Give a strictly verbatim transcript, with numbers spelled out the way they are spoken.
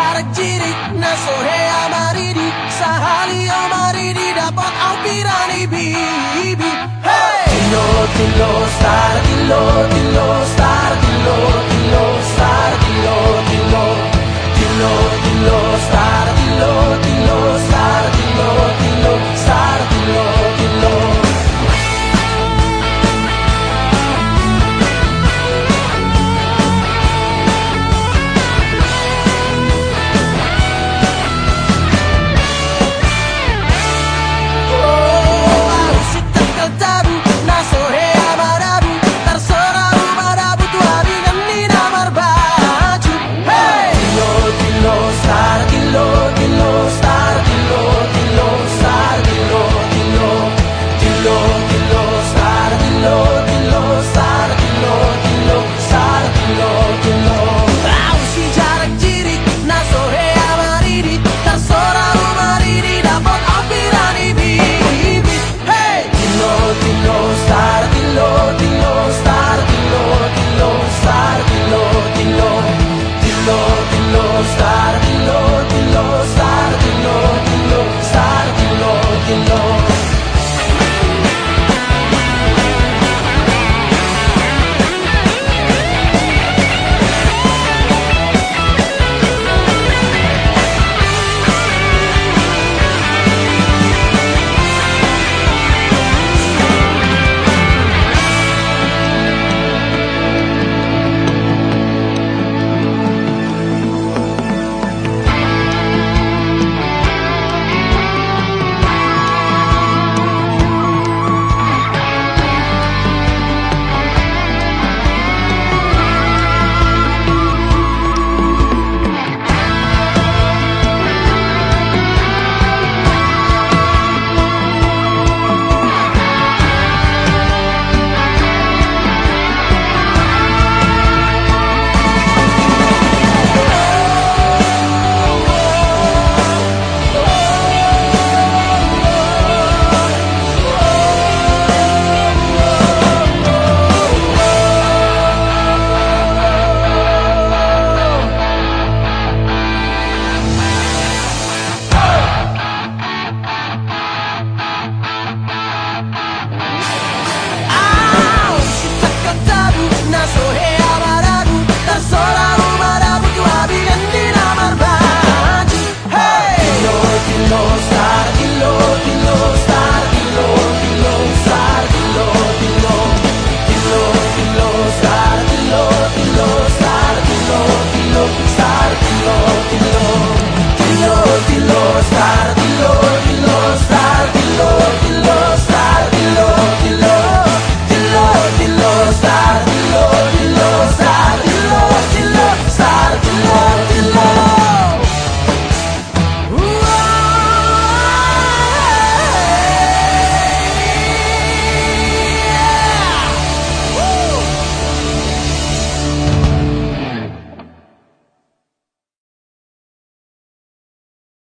jarak jirik na sore amaridi sahali amaridi dapat au pirani bibi. Hey! Dillo dillo star dillo dillo star dillo dillo star dillo dillo dillo dillo star dillo dillo star dillo dillo star dillo dillo. Star, dillo, dillo, star, dillo, dillo, star.